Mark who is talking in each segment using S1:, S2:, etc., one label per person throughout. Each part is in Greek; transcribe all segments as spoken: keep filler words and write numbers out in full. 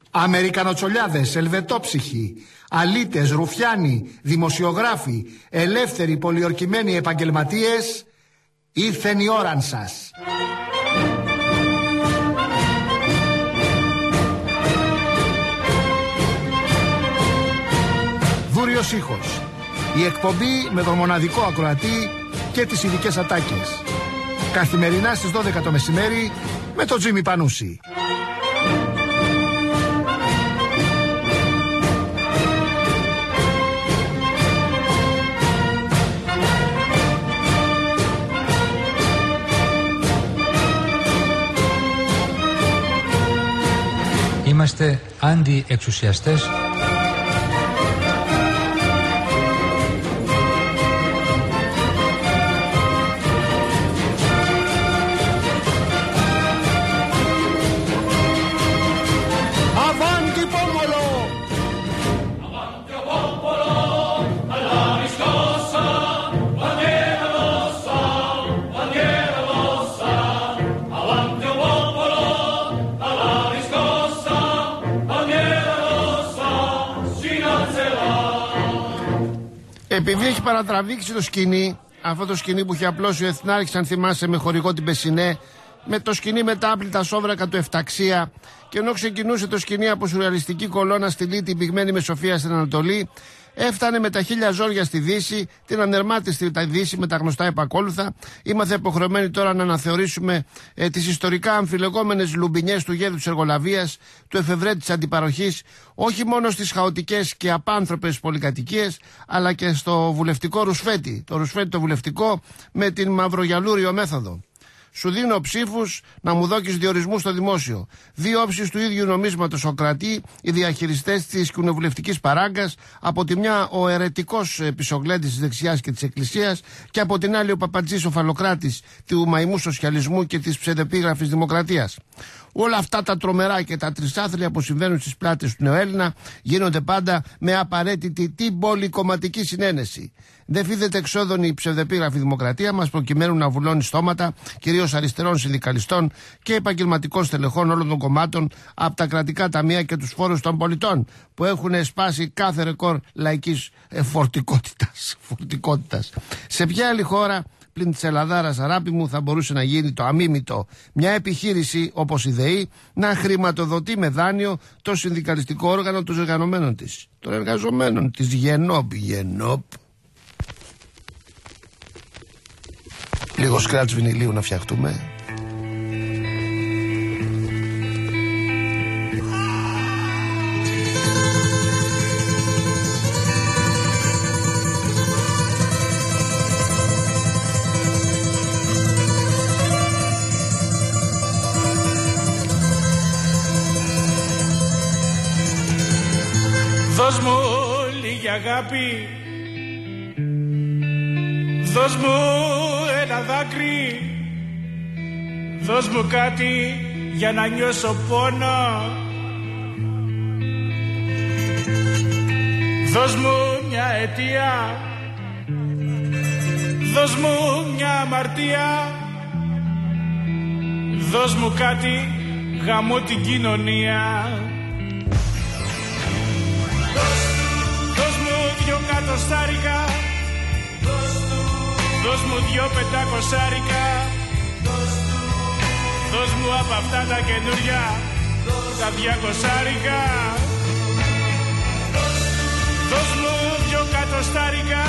S1: Αμερικανοτσολιάδες, ελβετόψυχοι, αλήτες, ρουφιάνοι, δημοσιογράφοι, ελεύθεροι πολιορκημένοι επαγγελματίες, ήρθεν η ώραν σας. Δούριος ήχος. Η εκπομπή με τον μοναδικό ακροατή και τις ειδικές ατάκες. Καθημερινά στις δώδεκα το μεσημέρι με τον Τζίμι Πανούση.
S2: Είμαστε αντιεξουσιαστές.
S1: Επειδή έχει παρατραβήξει το σκηνή, αυτό το σκηνή που είχε απλώσει ο Εθνάρχης, αν θυμάσαι, με χορηγό την Πεσσινέ, με το σκηνή με τα άπλυτα σόβρακα του Εφταξία, και ενώ ξεκινούσε το σκηνή από σουρεαλιστική κολόνα στη Λύτη, πυγμένη με Σοφία στην Ανατολή, έφτανε με τα χίλια ζόρια στη Δύση, την ανερμάτιστη τα Δύση με τα γνωστά επακόλουθα. Είμαστε υποχρεωμένοι τώρα να αναθεωρήσουμε ε, τις ιστορικά αμφιλεγόμενες λουμπινιές του γέδου της εργολαβίας, του εφευρέτη της αντιπαροχής, όχι μόνο στις χαοτικές και απάνθρωπες πολυκατοικίες, αλλά και στο βουλευτικό ρουσφέτη. Το ρουσφέτη το βουλευτικό με την μαυρογιαλούριο μέθοδο. Σου δίνω ψήφους να μου δώκεις διορισμούς στο δημόσιο. Δύο όψεις του ίδιου νομίσματος ο κρατή, οι διαχειριστές της κοινοβουλευτικής παράγκας. Από τη μια ο αιρετικός πισογλέντης της δεξιάς και της εκκλησίας, και από την άλλη ο παπατζής ο φαλοκράτης του μαϊμού σοσιαλισμού και της ψευδεπίγραφης δημοκρατίας. Όλα αυτά τα τρομερά και τα τρισάθλια που συμβαίνουν στις πλάτες του νεοέλληνα γίνονται πάντα με απαραίτητη την πολυκομματική συνένεση. Δεν φύδεται εξόδων η ψευδεπίγραφη δημοκρατία μας, προκειμένου να βουλώνει στόματα κυρίως αριστερών συνδικαλιστών και επαγγελματικών στελεχών όλων των κομμάτων από τα κρατικά ταμεία και τους φόρους των πολιτών, που έχουν σπάσει κάθε ρεκόρ λαϊκής φορτικότητας. φορτικότητας. Σε ποια άλλη χώρα πλην της Ελλαδάρας, αγάπη μου, θα μπορούσε να γίνει το αμίμητο μια επιχείρηση όπως η ΔΕΗ να χρηματοδοτεί με δάνειο το συνδικαλιστικό όργανο των εργαζομένων της, των εργαζομένων της Γενόπ. Γενόπ. Λίγο σκράτς βινιλίου να φτιαχτούμε.
S3: Δώσ' μου λίγη αγάπη, δώσ' μου ένα δάκρυ, δώσ' μου κάτι για να νιώσω πόνο, δώσ' μου μια αιτία, δώσ' μου μια αμαρτία, δώσ' μου κάτι, γαμώ την κοινωνία. Δώσ' μου δυο κατοστάρικα, δώσ' μου δυο πεντακοσάρικα, δώσ' μου απ' αυτά τα καινούρια τα διακοσάρικα. Δώσ' μου δυο κατοστάρικα,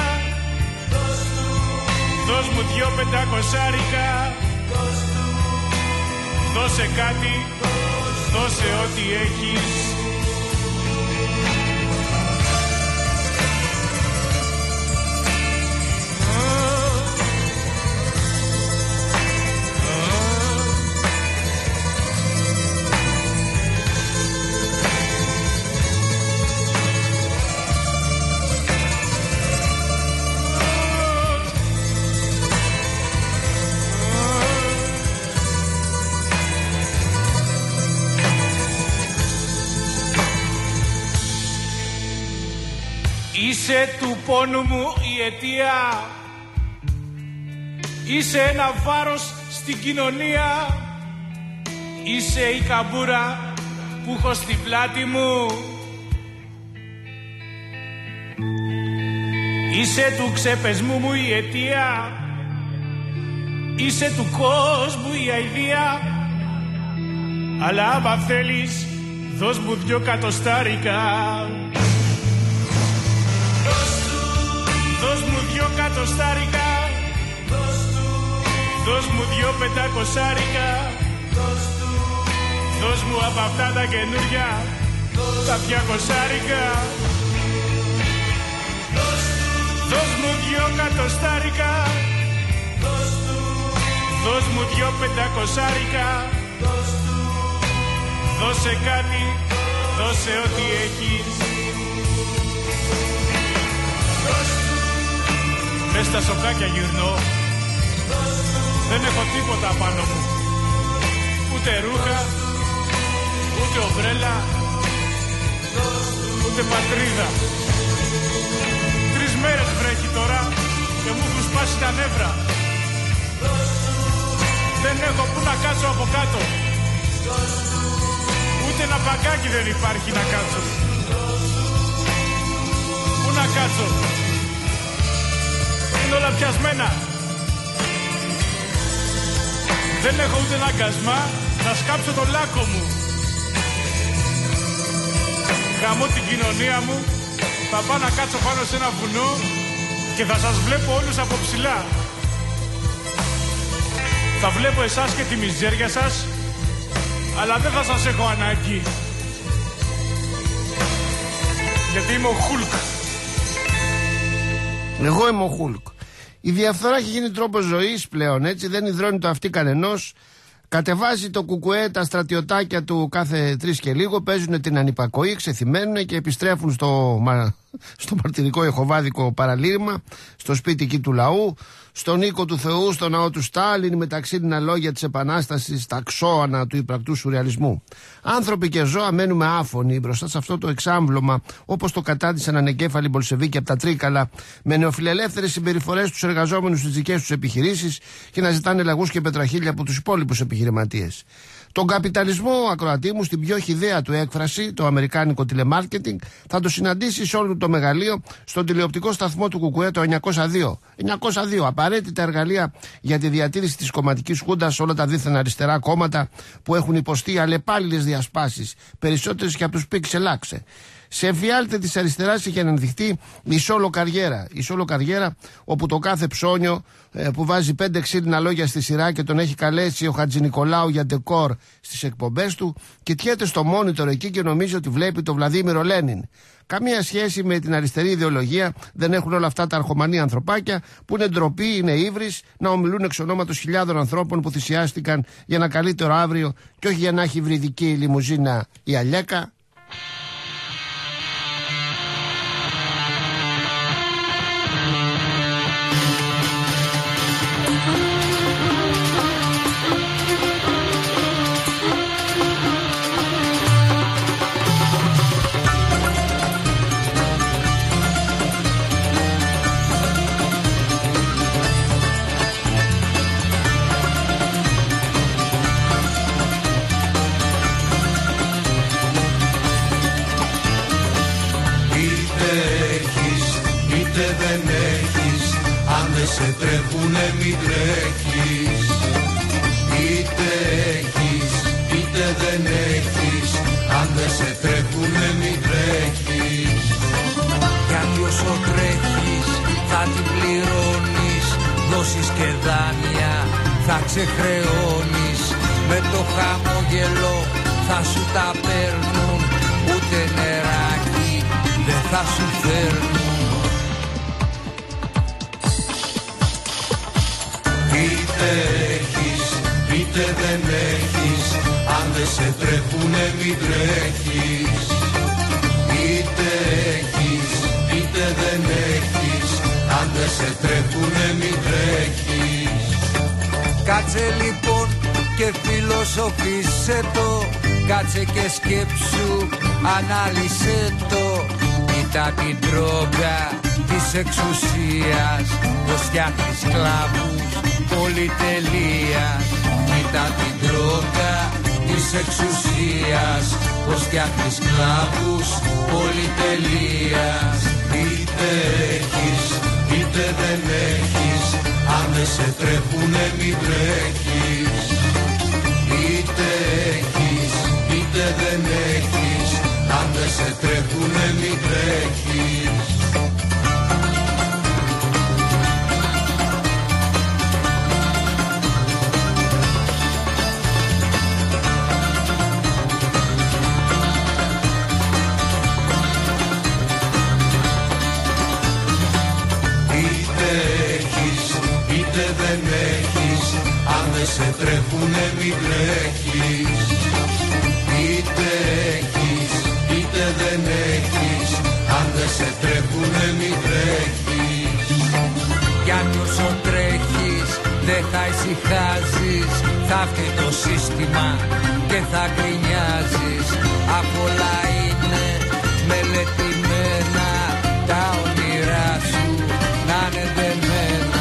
S3: δώσ' μου δυο πεντακοσάρικα, δώσε κάτι, δώσε ό,τι έχεις. Είσαι του πόνου μου η αιτία, είσαι ένα βάρος στην κοινωνία, είσαι η καμπούρα που έχω στην πλάτη μου. Είσαι του ξεπεσμού μου η αιτία, είσαι του κόσμου η αηδία, αλλά άμα θέλεις δώσ' μου δυο κατοστάρικα. Δώσ' μου δυο κατοστάρικα, δώσ' μου δυο πεντακοσάρικα, δώσ' μου απ' αυτά τα καινούρια τα διακοσάρικα. Δώσ' μου δυο κατοστάρικα, δώσ' μου δυο πεντακοσάρικα, δώσε κάτι, δώσε ό,τι έχεις. Μες στα σοκάκια γυρνώ, δεν έχω τίποτα πάνω μου, ούτε ρούχα, ούτε ομπρέλα, ούτε πατρίδα. Τρεις μέρες βρέχει τώρα και μου έχουν σπάσει τα νεύρα. Δεν έχω που να κάτσω από κάτω, ούτε ένα παγκάκι δεν υπάρχει να κάτσω. Πού να κάτσω, είναι όλα πιασμένα. Δεν έχω ούτε ένα κασμά να σκάψω το λάκκο μου. Γαμώ την κοινωνία μου, θα πάω να κάτσω πάνω σε ένα βουνό και θα σας βλέπω όλους από ψηλά. Θα βλέπω εσάς και τη μιζέρια σας, αλλά δεν θα σας έχω ανάγκη. Γιατί είμαι ο Χουλκ.
S1: Εγώ είμαι ο Χουλκ. Η διαφθορά έχει γίνει τρόπος ζωής πλέον, έτσι, δεν υδρώνει το αυτί κανενός. Κατεβάζει το κουκουέ τα στρατιωτάκια του κάθε τρεις και λίγο, παίζουν την ανυπακοή, ξεθυμένουν και επιστρέφουν στο, μα... στο μαρτυρικό εχοβάδικο παραλήρημα, στο σπίτι εκεί του λαού, στον οίκο του Θεού, στο ναό του Στάλιν, μεταξύ την λόγια της Επανάστασης, τα ξώανα του υπρακτού σουρεαλισμού. Άνθρωποι και ζώα μένουμε άφωνοι μπροστά σε αυτό το εξάμβλωμα, όπως το κατάντησαν ανεκέφαλοι Μπολσεβίκοι από τα Τρίκαλα, με νεοφιλελεύθερες συμπεριφορές στους εργαζόμενους στις δικές τους επιχειρήσεις και να ζητάνε λαγούς και πετραχίλια από τους υπόλοιπους επιχειρηματίες. Τον καπιταλισμό, ακροατή μου, στην πιο χυδαία του έκφραση, το αμερικάνικο τηλεμάρκετινγκ, θα το συναντήσει σε όλο το μεγαλείο στον τηλεοπτικό σταθμό του Κουκουέ το εννιακόσια δύο. εννιακόσια δύο, απαραίτητα εργαλεία για τη διατήρηση της κομματικής χούντας σε όλα τα δίθεν αριστερά κόμματα που έχουν υποστεί αλλεπάλληλες διασπάσεις, περισσότερες και από τους Πίξελάξε. Σε εφιάλτη της αριστεράς είχε αναδειχθεί η σόλο καριέρα. Η σόλο καριέρα, όπου το κάθε ψώνιο ε, που βάζει πέντε ξύλινα λόγια στη σειρά και τον έχει καλέσει ο Χατζηνικολάου για ντεκόρ στις εκπομπές του, κοιτιέται στο μόνιτορ εκεί και νομίζει ότι βλέπει τον Βλαδίμηρο Λένιν. Καμία σχέση με την αριστερή ιδεολογία δεν έχουν όλα αυτά τα αρχομανή ανθρωπάκια που είναι ντροπή, είναι ύβρις να ομιλούν εξ ονόματος χιλιάδων ανθρώπων που θυσιάστηκαν για ένα καλύτερο αύριο και όχι για να έχει βρυδική λιμουζίνα η Αλιέκα.
S4: Σε τρέχουνε μην τρέχεις. Είτε έχεις είτε δεν έχεις, αν δεν σε τρέχουνε μην τρέχεις.
S5: Γιατί όσο τρέχεις θα την πληρώνεις, δώσεις και δάνεια θα ξεχρεώνεις. Με το χαμόγελο θα σου τα παίρνουν, ούτε νεράκι δεν θα σου φέρνουν.
S4: Είτε έχεις είτε δεν έχεις, αν δεν σε τρέχουνε μην τρέχεις. Είτε έχεις είτε δεν έχεις, αν δεν σε τρέχουνε μην τρέχεις.
S5: Κάτσε λοιπόν και φιλοσοφήσε το, κάτσε και σκέψου, ανάλυσε το. Κοίτα την τρόγκα της εξουσίας, πως φτιάχνει σκλάβους πολυτελείας. Κοίτα την τρόγκα της εξουσίας, πως φτιάχνεις σκλάβους πολυτελείας.
S4: Είτε έχεις, είτε δεν έχεις, αν δεν σε τρέχουνε μην τρέχεις. Είτε έχεις, είτε δεν έχεις, αν δεν σε τρέχουνε μην τρέχεις. Δεν έχεις, αν δεν σε τρέχουνε μην τρέχεις. Είτε έχεις, είτε δεν έχεις, αν δεν σε τρέχουνε μην τρέχεις.
S5: Γιατί όσο τρέχεις δεν θα ησυχάζεις, θα φταίει το σύστημα και θα γκρινιάζεις. Απ' όλα είναι μελετημένα τα όνειρά σου να είναι δεμένα.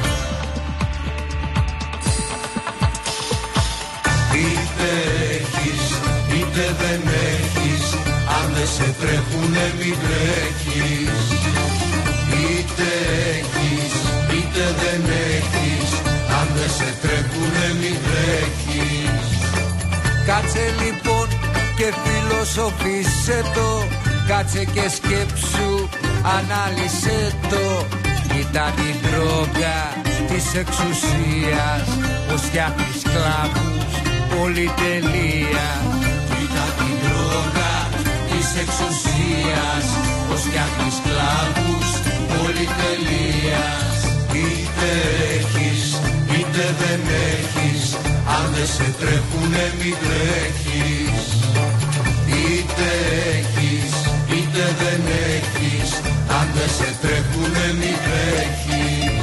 S4: Είτε έχεις, είτε δεν έχεις, αν δεν σε τρέχουνε μην τρέχεις. Είτε έχεις, είτε δεν έχεις, αν δεν σε τρέχουνε μην τρέχεις.
S5: Κάτσε λοιπόν και φιλοσοφήσε το, κάτσε και σκέψου, ανάλυσε το. Κοίτα την τρόγκα της εξουσίας, πως φτιάχνει σκλάβους πολυτελεία.
S4: Κοίτα την τρόγκα της εξουσίας, πως φτιάχνει σκλάβους πολυτελείας. Είτε έχεις, είτε δεν έχεις, αν δεν σε τρέχουνε μην τρέχεις. Είτε έχεις, είτε δεν έχεις, αν δεν σε τρέχουνε μην τρέχεις.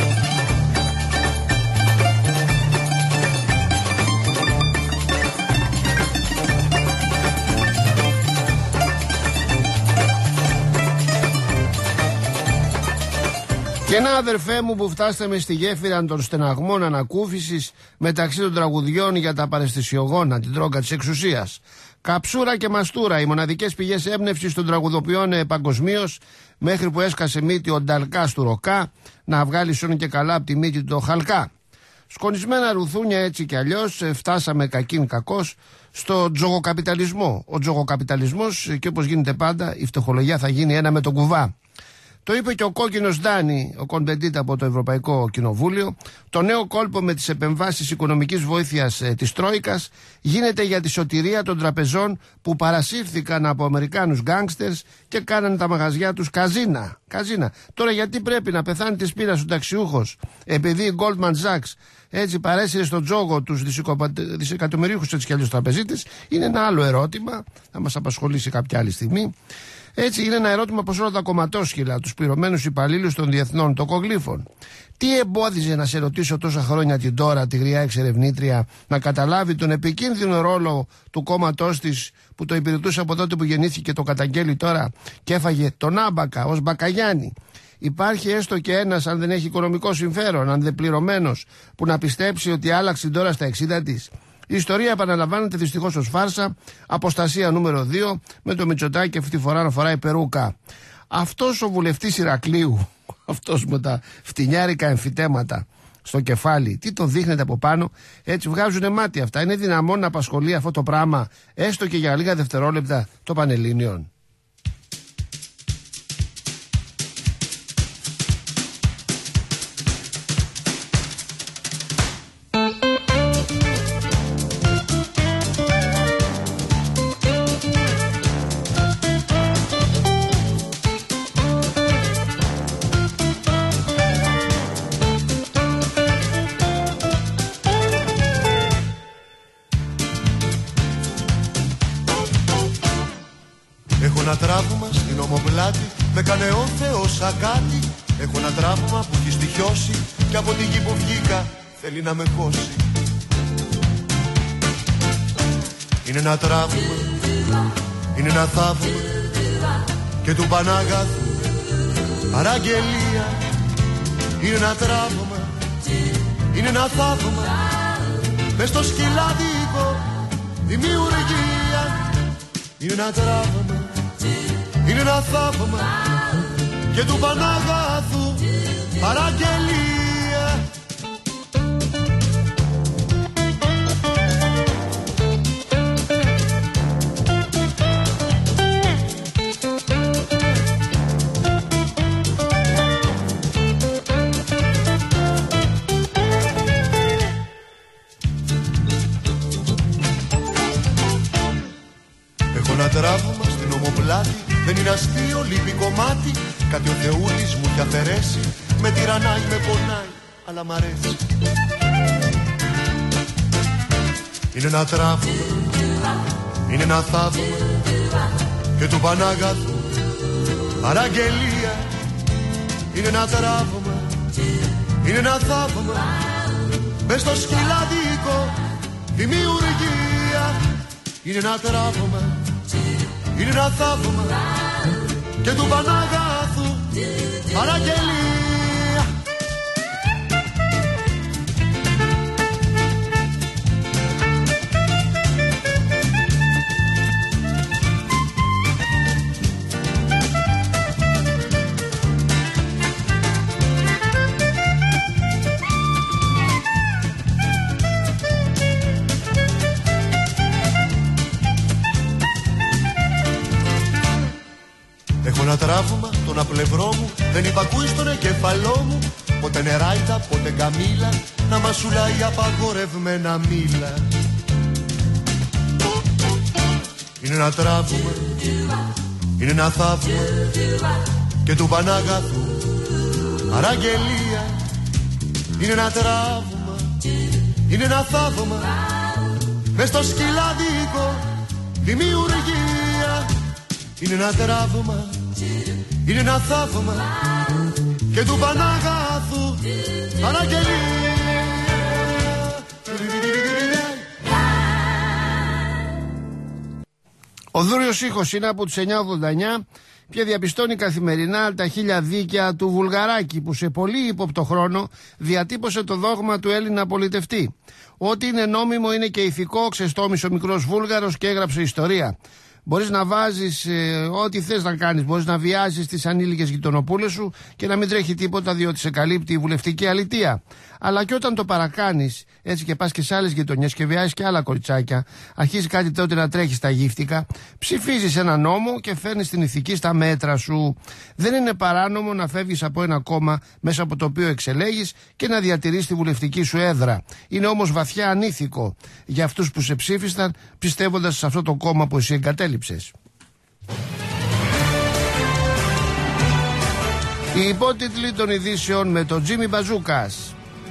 S1: Και να, αδερφέ μου, που φτάσαμε στη γέφυρα των στεναγμών ανακούφισης μεταξύ των τραγουδιών για τα παραισθησιογόνα, την τρόγκα της εξουσίας. Καψούρα και μαστούρα, οι μοναδικές πηγές έμπνευσης των τραγουδοποιών παγκοσμίως, μέχρι που έσκασε μύτη ο Νταλκάς του Ροκά να βγάλει σώνει και καλά από τη μύτη του το Χαλκά. Σκονισμένα ρουθούνια, έτσι κι αλλιώς, φτάσαμε κακήν κακός στο τζογοκαπιταλισμό. Ο τζογοκαπιταλισμός, και όπως γίνεται πάντα, η φτωχολογία θα γίνει ένα με τον κουβά. Το είπε και ο κόκκινος Ντάνι, ο Κονπεντίτ από το Ευρωπαϊκό Κοινοβούλιο. Το νέο κόλπο με τις επεμβάσεις οικονομικής βοήθειας ε, της Τρόικας γίνεται για τη σωτηρία των τραπεζών που παρασύρθηκαν από Αμερικάνους γκάνγκστερς και κάνανε τα μαγαζιά τους καζίνα. καζίνα. Τώρα γιατί πρέπει να πεθάνει της πείνας ο ταξιούχος επειδή η Goldman Sachs έτσι παρέσυρε στον τζόγο τους δισεκατομμυρίουχους έτσι κι αλλιώς τραπεζίτες, είναι ένα άλλο ερώτημα, θα μας απασχολήσει κάποια άλλη στιγμή. Έτσι είναι ένα ερώτημα προς όλα τα κομματόσχυλα, τους πληρωμένους υπαλλήλους των διεθνών τοκογλύφων. Τι εμπόδιζε να σε ρωτήσω τόσα χρόνια την τώρα, τη γριά εξερευνήτρια, να καταλάβει τον επικίνδυνο ρόλο του κόμματός της που το υπηρετούσε από τότε που γεννήθηκε και το καταγγέλει τώρα και έφαγε τον Άμπακα ως Μπακαγιάννη. Υπάρχει έστω και ένας, αν δεν έχει οικονομικό συμφέρον, αν δεν πληρωμένος, που να πιστέψει ότι άλλαξε τώρα στα εξήντα της. Η ιστορία επαναλαμβάνεται δυστυχώς ως φάρσα, αποστασία νούμερο δύο, με το Μητσοτάκη αυτή τη φορά να φοράει περούκα. Αυτός ο βουλευτής Ηρακλείου, αυτός με τα φτηνιάρικα εμφυτέματα στο κεφάλι, τι τον δείχνετε από πάνω, έτσι βγάζουνε μάτι αυτά. Είναι δυναμόν να απασχολεί αυτό το πράγμα, έστω και για λίγα δευτερόλεπτα, το Πανελλήνιον?
S4: Ένα τραύμα στην ομοπλάτη με κάνε ο Θεός ακάτι. Έχω ένα τραύμα που έχει στοιχιώσει και από τη γη που βγήκα θέλει να με χώσει. Είναι ένα τραύμα, είναι ένα θαύμα και του Πανάγαθου παραγγελία. Είναι ένα τραύμα, είναι ένα θαύμα μες στο σκυλάδικο δημιουργία. Είναι ένα τραύμα, είναι ένα θαύμα και του Παναγάθου παραγγελία. Έχω ένα τραύμα στην ομοπλάτη, δεν είναι αστείο, λείπει κομμάτι. Κάτι ο Θεούλης μου έχει αφαιρέσει, με τυραννάει, με πονάει, αλλά μ' αρέσει. Είναι ένα τραύμα, είναι ένα θαύμα και του Παναγάθου παραγγελία. Είναι ένα τραύμα, είναι ένα θαύμα, μες στο σκυλαδίκο δημιουργία. Είναι ένα τραύμα, είναι ένα θαύμα και του Παναγάθου παραγγελία. Έχω ένα τραύμα, τον απλευρό μου δεν υπακούει στον εγκεφαλό μου. Πότε νεράιτα, πότε γκαμίλα, να μασουλάει απαγορευμένα μήλα. Είναι ένα τραύμα, είναι ένα θαύμα και του Παναγάθου παραγγελία. Είναι ένα τραύμα, είναι ένα θαύμα, μες στο σκυλαδίκο δημιουργία. Είναι ένα τραύμα, είναι ένα θαύμα και του Παναγάθου παραγγελία.
S1: Ο δούριος ήχος είναι από τους εννιά ογδόντα εννιά και διαπιστώνει καθημερινά τα χίλια δίκαια του Βουλγαράκη, που σε πολύ ύποπτο χρόνο διατύπωσε το δόγμα του Έλληνα πολιτευτή. Ό,τι είναι νόμιμο είναι και ηθικό, ξεστόμησε ο μικρός Βούλγαρος και έγραψε ιστορία. Μπορείς να βάζεις ε, ό,τι θες να κάνεις. Μπορείς να βιάζεις τις ανήλικες γειτονοπούλες σου και να μην τρέχει τίποτα, διότι σε καλύπτει η βουλευτική αλητεία. Αλλά και όταν το παρακάνεις, έτσι και πας και σε άλλες γειτονιές και βιάζεις και άλλα κοριτσάκια, αρχίζει κάτι τότε να τρέχει στα γύφτικα, ψηφίζεις ένα νόμο και φέρνεις την ηθική στα μέτρα σου. Δεν είναι παράνομο να φεύγεις από ένα κόμμα μέσα από το οποίο εξελέγεις και να διατηρείς τη βουλευτική σου έδρα. Είναι όμως βαθιά ανήθικο για αυτούς που σε ψήφισαν πιστεύοντας σε αυτό το κόμμα που εσύ εγκατέλειψες. Οι υπότιτλοι των ειδήσεων με τον Τζίμι Μπαζούκας.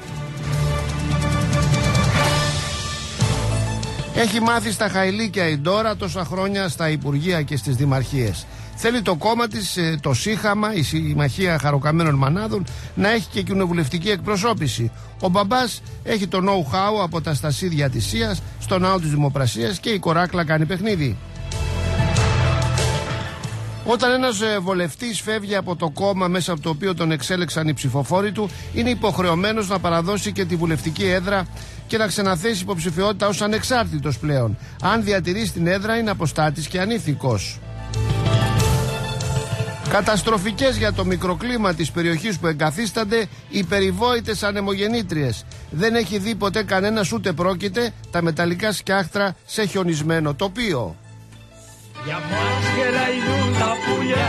S1: Έχει μάθει στα χαηλίκια η Ντόρα τόσα χρόνια στα υπουργεία και στις δημαρχίες. Θέλει το κόμμα της, το ΣΥΧΑΜΑ, η Συμμαχία Χαροκαμένων Μανάδων, να έχει και κοινοβουλευτική εκπροσώπηση. Ο μπαμπάς έχει το know-how από τα στασίδια της ΣΥΑΣ στο ναό της Δημοπρασίας και η κοράκλα κάνει παιχνίδι. Όταν ένας βολευτής φεύγει από το κόμμα μέσα από το οποίο τον εξέλεξαν οι ψηφοφόροι του, είναι υποχρεωμένος να παραδώσει και τη βουλευτική έδρα και να ξαναθέσει υποψηφιότητα ως ανεξάρτητος πλέον. Αν διατηρήσει την έδρα, είναι αποστάτης και ανήθικος. Καταστροφικές για το μικροκλίμα της περιοχής που εγκαθίστανται οι περιβόητες ανεμογεννήτριες. Δεν έχει δει ποτέ κανένας, ούτε πρόκειται, τα μεταλλικά σκιάχτρα σε χιονισμένο τοπίο.
S6: Για μας γελαϊδούν τα πουλιά,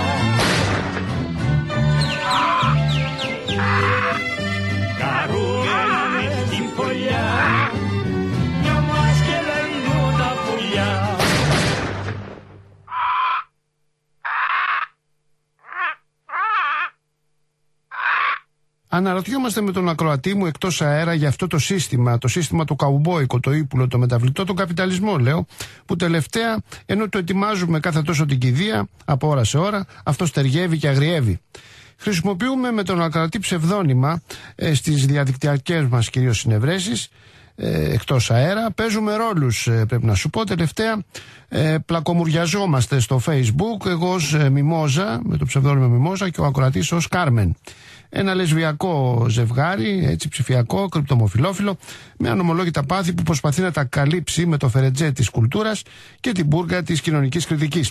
S6: καρούμενα μες στην φωλιά. Για μας γελαϊδούν τα πουλιά.
S1: Αναρωτιόμαστε με τον ακροατή μου εκτός αέρα για αυτό το σύστημα, το σύστημα το καουμπόικο, το ύπουλο, το μεταβλητό, τον καπιταλισμό, λέω, που τελευταία, ενώ το ετοιμάζουμε κάθε τόσο την κηδεία, από ώρα σε ώρα, αυτό στεριεύει και αγριεύει. Χρησιμοποιούμε με τον ακροατή ψευδόνυμα ε, στις διαδικτυακές μας κυρίως συνευρέσεις, ε, εκτός αέρα. Παίζουμε ρόλους, ε, πρέπει να σου πω. Τελευταία ε, πλακομουριαζόμαστε στο Facebook. Εγώ ως ε, Μιμόζα, με το ψευδόνυμο Μιμόζα, και ο ακροατής ως Κάρμεν. Ένα λεσβιακό ζευγάρι, έτσι ψηφιακό, κρυπτομοφιλόφιλο, με ανομολόγητα πάθη που προσπαθεί να τα καλύψει με το φερετζέ της κουλτούρας και την μπουργκα της κοινωνικής κριτικής.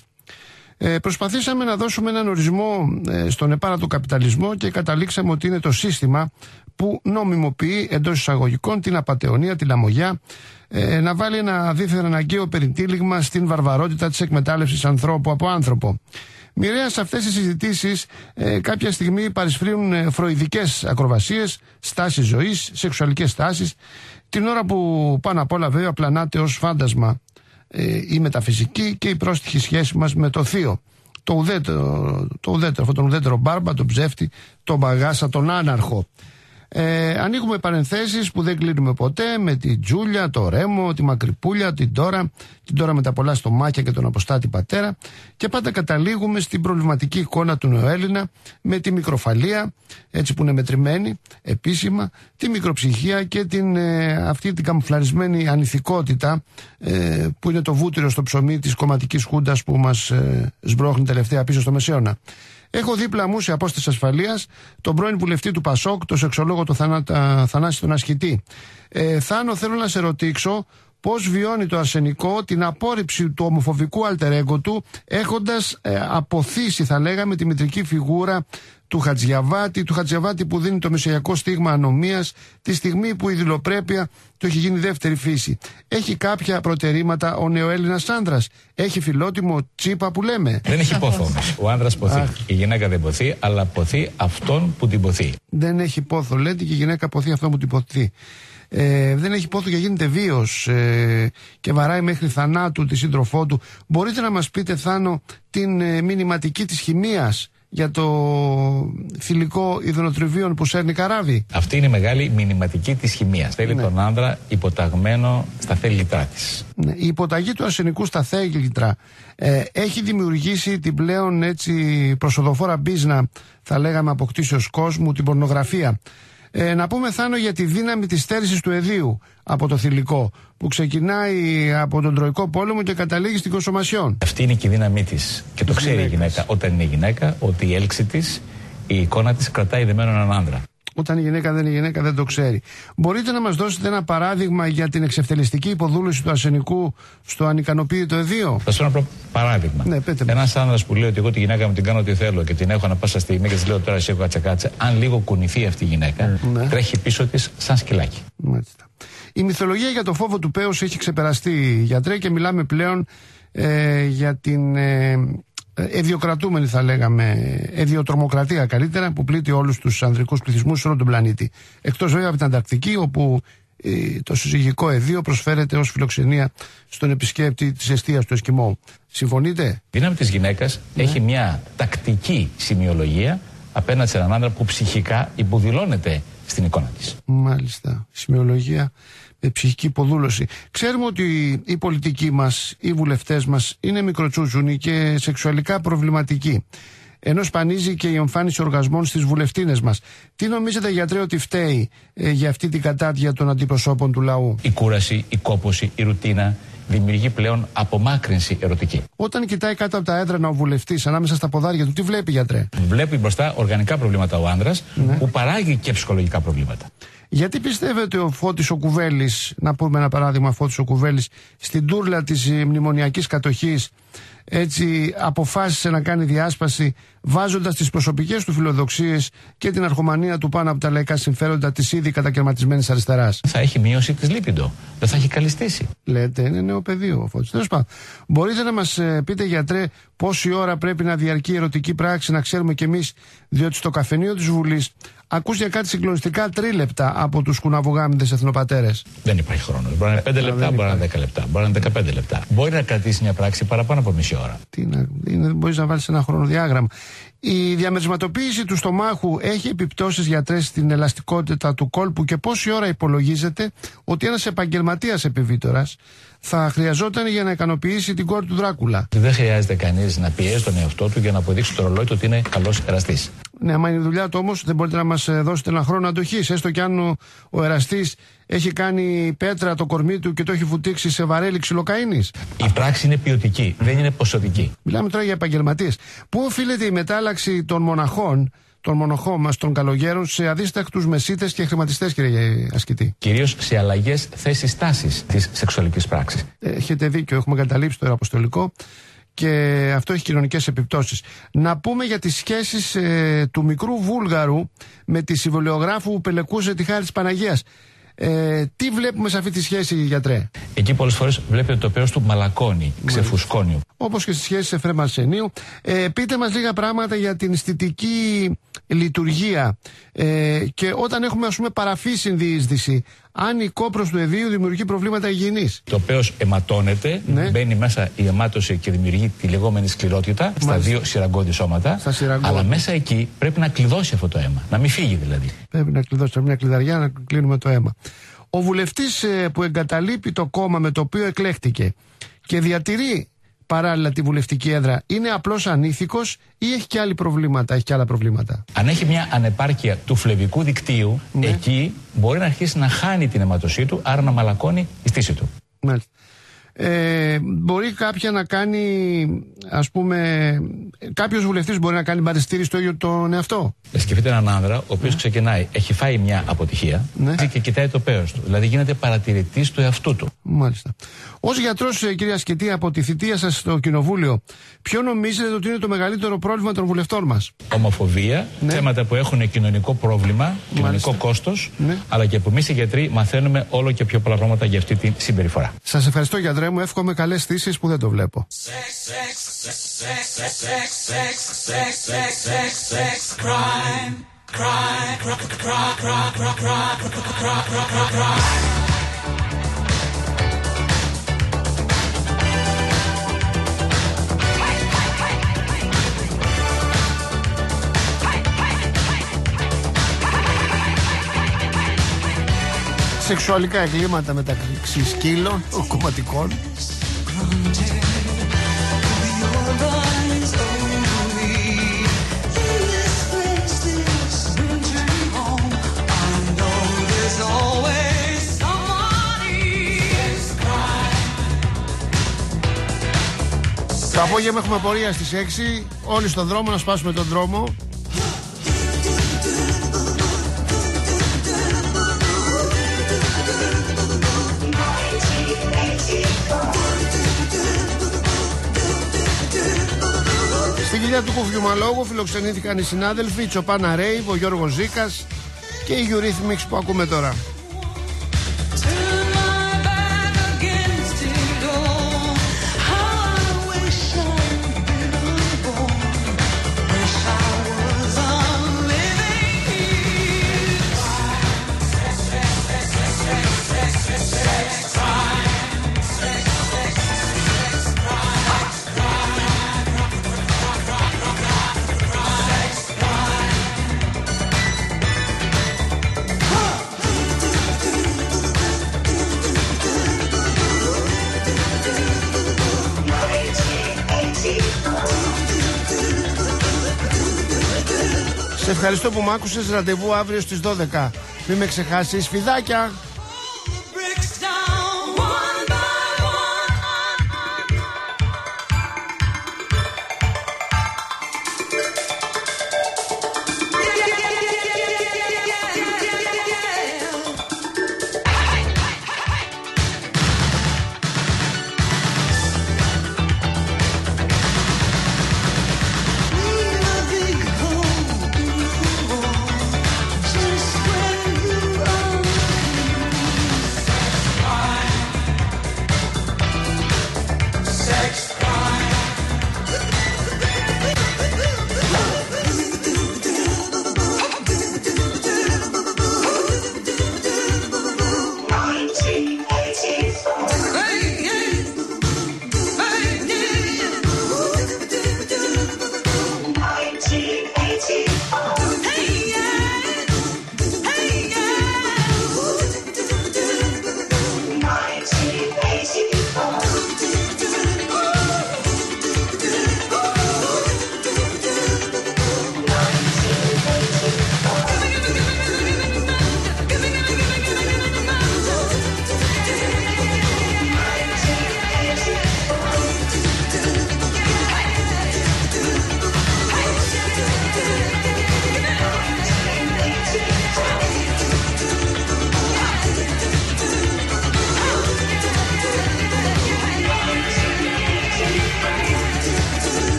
S1: Ε, προσπαθήσαμε να δώσουμε έναν ορισμό ε, στον επάρατο καπιταλισμό και καταλήξαμε ότι είναι το σύστημα που νομιμοποιεί εντός εισαγωγικών την απατεωνία, τη λαμογιά, ε, να βάλει ένα δίθεν αναγκαίο περιτύλιγμα στην βαρβαρότητα της εκμετάλλευσης ανθρώπου από άνθρωπο. Μοιραία σε αυτές τις συζητήσεις ε, κάποια στιγμή παρισφρίουν ε, φροηδικές ακροβασίες, στάσεις ζωής, σεξουαλικές στάσεις, την ώρα που πάνω απ' όλα βέβαια πλανάται ως φάντασμα ε, η μεταφυσική και η πρόστιχη σχέση μας με το θείο. Το ουδέτερο, το ουδέτερο, αυτόν τον ουδέτερο μπάρμπα, τον ψεύτη, τον μπαγάσα, τον άναρχο. Ε, ανοίγουμε παρενθέσεις που δεν κλείνουμε ποτέ με τη Τζούλια, το Ρέμο, τη Μακρυπούλια, την Τώρα, την Τώρα με τα πολλά στομάκια και τον αποστάτη πατέρα, και πάντα καταλήγουμε στην προβληματική εικόνα του νεοέλληνα με τη μικροφαλία, έτσι που είναι μετρημένη επίσημα, τη μικροψυχία και την, ε, αυτή την καμουφλαρισμένη ανηθικότητα ε, που είναι το βούτυρο στο ψωμί της κομματικής χούντας που μας ε, σμπρώχνει τελευταία πίσω στο Μεσαίωνα. Έχω δίπλα μου σε απόσταση ασφαλείας τον πρώην βουλευτή του Πασόκ, τον σεξολόγο τον Θανά, Θανάση τον Ασκητή. Ε, Θάνο, θέλω να σε ρωτήσω πώς βιώνει το αρσενικό την απόρριψη του ομοφοβικού αλτερέγκο του, έχοντας ε, αποθήσει, θα λέγαμε, τη μητρική φιγούρα του Χατζιαβάτη, του Χατζιαβάτη που δίνει το μεσαϊκό στίγμα ανομίας, τη στιγμή που η δηλοπρέπεια του έχει γίνει δεύτερη φύση. Έχει κάποια προτερήματα ο νεοέλληνας άνδρας? Έχει φιλότιμο τσίπα που λέμε?
S7: Δεν έχει πόθο όμως. Ο άνδρας ποθεί. Αχ. Η γυναίκα δεν ποθεί, αλλά ποθεί αυτόν που την ποθεί.
S1: Δεν έχει πόθο, λέτε, και η γυναίκα ποθεί αυτόν που την ποθεί. Ε, δεν έχει πόθο και γίνεται βίος ε, και βαράει μέχρι θανάτου τη σύντροφό του. Μπορείτε να μας πείτε, Θάνο, την ε, μηνυματική της χημείας για το θηλυκό ιδροτριβίων που σέρνει καράβι?
S7: Αυτή είναι η μεγάλη μηνυματική της χημείας. Θέλει ναι. τον άνδρα υποταγμένο στα θέλητρά της.
S1: Ναι. Η υποταγή του αρσενικού στα θέλητρα ε, έχει δημιουργήσει την πλέον έτσι προσοδοφόρα μπίζνα, θα λέγαμε, αποκτήσεως κόσμου, την πορνογραφία. Ε, να πούμε, Θάνο, για τη δύναμη της στέρησης του εδίου από το θηλυκό, που ξεκινάει από τον Τροϊκό Πόλεμο και καταλήγει στην Κονσομασιόν.
S7: Αυτή είναι και η δύναμή της. Και το ξέρει η γυναίκα, όταν είναι γυναίκα, ότι η έλξη της, η εικόνα της κρατάει δεμένο έναν άνδρα.
S1: Όταν η γυναίκα δεν είναι γυναίκα, δεν το ξέρει. Μπορείτε να μας δώσετε ένα παράδειγμα για την εξευτελιστική υποδούλωση του αρσενικού στο ανικανοποίητο εδίο?
S7: Θα σου ένα προ... παράδειγμα.
S1: Ναι,
S7: ένας άνδρας που λέει ότι εγώ τη γυναίκα μου την κάνω ό,τι θέλω και την έχω ανα πάσα στιγμή και της λέω τώρα εσύ έχω κάτσε κάτσε, αν λίγο κουνηθεί αυτή η γυναίκα, ναι. τρέχει πίσω της σαν σκυλάκι.
S1: Μάλιστα. Η μυθολογία για το φόβο του πέους έχει ξεπεραστεί, γιατρέ, και μιλάμε πλέον ε, για την ε, εδιοκρατούμενη, θα λέγαμε, εδιοτρομοκρατία καλύτερα, που πλήττει όλους τους ανδρικούς πληθυσμούς σε όλο τον πλανήτη. Εκτός βέβαια από την Ανταρκτική, όπου ε, το συζυγικό εδίο προσφέρεται ως φιλοξενία στον επισκέπτη της εστίας του Εσκιμώου. Συμφωνείτε?
S7: Η δύναμη της γυναίκας ναι. έχει μια τακτική σημειολογία απέναντι σε έναν άντρα που ψυχικά υποδηλώνεται στην εικόνα της.
S1: Μάλιστα. Σημειολογία με ψυχική υποδούλωση. Ξέρουμε ότι οι πολιτικοί μας, οι βουλευτές μας είναι μικροτσούτσουνοι και σεξουαλικά προβληματικοί. Ενώ σπανίζει και η εμφάνιση οργασμών στις βουλευτίνες μας. Τι νομίζετε, γιατρέ, ότι φταίει ε, για αυτή την κατάδια των αντιπροσώπων του λαού?
S7: Η κούραση, η κόπωση, η ρουτίνα δημιουργεί πλέον απομάκρυνση ερωτική.
S1: Όταν κοιτάει κάτω από τα έδρανα ο βουλευτής, ανάμεσα στα ποδάρια του, τι βλέπει, γιατρέ?
S7: Βλέπει μπροστά οργανικά προβλήματα ο άνδρας, ναι. που παράγει και ψυχολογικά προβλήματα. Γιατί
S1: πιστεύετε ο Φώτης ο Κουβέλης, να πούμε ένα παράδειγμα, Φώτης ο Κουβέλης, στην τούρλα της μνημονιακής κατοχής, έτσι αποφάσισε να κάνει διάσπαση, βάζοντας τις προσωπικές του φιλοδοξίες και την αρχομανία του πάνω από τα λαϊκά συμφέροντα της ήδη κατακαιρματισμένης αριστεράς?
S7: Θα έχει μείωση της λίπιντο. Δεν θα έχει καλυστήσει.
S1: Λέτε, είναι νέο πεδίο ο Φώτης. Τέλος πάντων, μπορείτε να μας ε, πείτε, γιατρέ, πόση ώρα πρέπει να διαρκεί η ερωτική πράξη, να ξέρουμε κι εμείς, διότι στο καφενείο της Βουλής ακούστηκε κάτι συγκλονιστικά τρίλεπτα από τους κουναβουγάμιδες εθνοπατέρες.
S7: Δεν υπάρχει χρόνο. Μπορεί να είναι πέντε λεπτά, μπορεί να είναι δέκα λεπτά, μπορεί να είναι δεκαπέντε λεπτά. Μπορεί να κρατήσει μια πράξη παραπάνω από μισή ώρα.
S1: Τι να, είναι, μπορείς να βάλεις ένα χρονοδιάγραμμα. Η διαμερισματοποίηση του στομάχου έχει επιπτώσεις, γιατρέ, στην ελαστικότητα του κόλπου, και πόση ώρα υπολογίζεται ότι ένας επαγγελματίας επιβίτορας θα χρειαζόταν για να ικανοποιήσει την κόρη του Δράκουλα?
S7: Δεν χρειάζεται κανείς να πιέζει τον εαυτό του για να αποδείξει το ρολόι του ότι είναι καλός εραστής.
S1: Ναι, άμα είναι η δουλειά του όμως, δεν μπορείτε να μας δώσετε ένα χρόνο αντοχής, έστω κι αν ο, ο εραστής έχει κάνει πέτρα το κορμί του και το έχει βουτήξει σε βαρέλι ξυλοκαΐνης.
S7: Η πράξη είναι ποιοτική, δεν είναι ποσοτική.
S1: Μιλάμε τώρα για επαγγελματίες. Πού οφείλεται η μετάλλαξη των μοναχών, των μοναχών μας, των καλογέρων, σε αδίστακτους μεσίτες και χρηματιστές, κύριε ασκητή?
S7: Κυρίως σε αλλαγές θέσεις τάσης της σεξουαλικής πράξης.
S1: Έχετε δίκιο, έχουμε καταλήψει το Ιεραποστολικό και αυτό έχει κοινωνικές επιπτώσεις. Να πούμε για τις σχέσεις ε, του μικρού Βούλγαρου με τη συμβολιογράφου που πελεκούσε τη χάρη της Παναγίας. Ε, τι βλέπουμε σε αυτή τη σχέση, γιατρέ?
S7: Εκεί πολλές φορές βλέπετε το πέος του μαλακώνει, ξεφουσκώνει.
S1: Όπως και στις σχέσεις Εφραίμ Αρσενίου. Ε, πείτε μας λίγα πράγματα για την αισθητική λειτουργία ε, και όταν έχουμε, ας πούμε, παραφύσιν διείσδυση, αν η κόπρος του εδίου δημιουργεί προβλήματα υγιεινής.
S7: Το πέος αιματώνεται, ναι. Μπαίνει μέσα η αιμάτωση και δημιουργεί τη λεγόμενη σκληρότητα. Μάλιστα. Στα δύο σειραγκώδη σώματα. Αλλά μέσα εκεί πρέπει να κλειδώσει αυτό το αίμα, να μην φύγει δηλαδή. Πρέπει να κλειδώσει, πρέπει μια κλειδαριά να κλείνουμε το αίμα. Ο βουλευτής ε, που εγκαταλείπει το κόμμα με το οποίο εκλέχτηκε και διατηρεί παράλληλα τη βουλευτική έδρα, είναι απλώς ανήθικος ή έχει και, άλλη προβλήματα, έχει και άλλα προβλήματα? Αν έχει μια ανεπάρκεια του φλεβικού δικτύου, ναι. Εκεί μπορεί να αρχίσει να χάνει την αιματοσή του, άρα να μαλακώνει η στήση του. Μάλιστα. Ε, μπορεί κάποια να κάνει, ας πούμε, κάποιος βουλευτής μπορεί να κάνει μπαριστήρι στο ίδιο τον εαυτό. Σκεφτείτε έναν άνδρα ο οποίος ναι. ξεκινάει, έχει φάει μια αποτυχία, ναι. και κοιτάει το πέος του. Δηλαδή γίνεται παρατηρητής του εαυτού του. Μάλιστα. Ως γιατρός, κυρία Ασκητή, από τη θητεία σας στο Κοινοβούλιο, ποιο νομίζετε ότι είναι το μεγαλύτερο πρόβλημα των βουλευτών μας? Ομοφοβία, ναι. θέματα που έχουν κοινωνικό πρόβλημα, κοινωνικό κόστος, ναι. αλλά και που εμείς οι γιατροί μαθαίνουμε όλο και πιο πολλά πράγματα για αυτή τη συμπεριφορά. Σας ευχαριστώ, γιατρέ μου, εύχομαι καλές στήσεις που δεν το βλέπω. Σεξουαλικά εγκλήματα μεταξύ σκύλων, κομματικών. Το απόγευμα έχουμε πορεία στις έξι. Όλοι στον δρόμο, να σπάσουμε τον δρόμο. Στην κοιλιά του Κουφιουμαλόγου φιλοξενήθηκαν οι συνάδελφοι, η Τσοπάνα Ρέιβ, ο Γιώργος Ζήκας και η Eurythmics που ακούμε τώρα. Σε ευχαριστώ που μ' άκουσες. Ραντεβού αύριο στις δώδεκα. Μην με ξεχάσεις, φιδάκια!